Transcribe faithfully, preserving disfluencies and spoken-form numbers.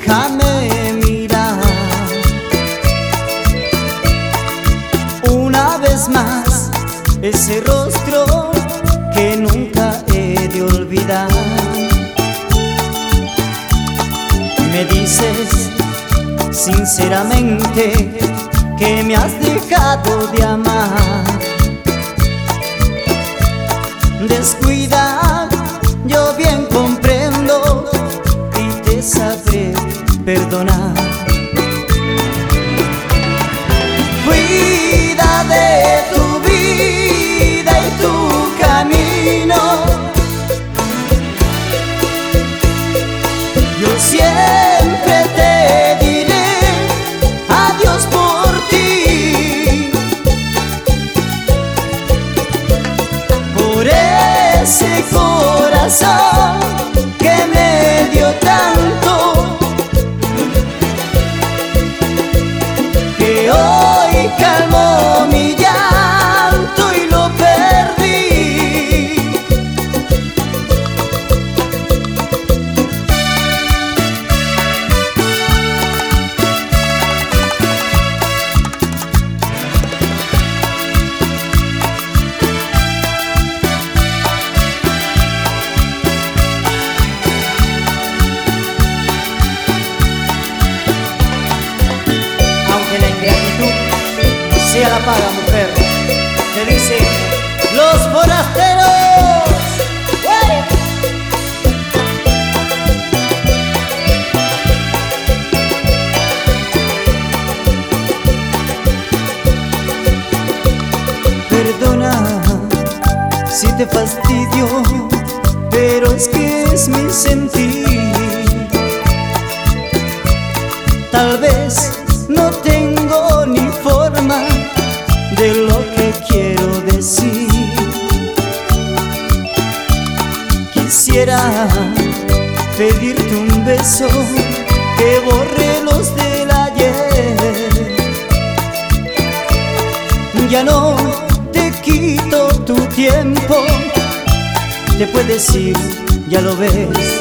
déjame mirar una vez más ese rostro que nunca he de olvidar. Me dices sinceramente que me has dejado de amar. Descuida, yo bien comprendo y te sabré perdonar. Cuida de tu vida y tu camino. Yo siempre te diré adiós por ti, por ese corazón que me dio tanto, que hoy calmó mi llanto y lo perdí. Sea la paga, mujer, te dice los forasteros. ¡Uy! Perdona si te fastidio, pero es que es mi sentir. Tal vez no tengo ni forma de lo que quiero decir. Quisiera pedirte un beso que borre los del ayer. Ya no te quito tu tiempo, te puedes ir, ya lo ves.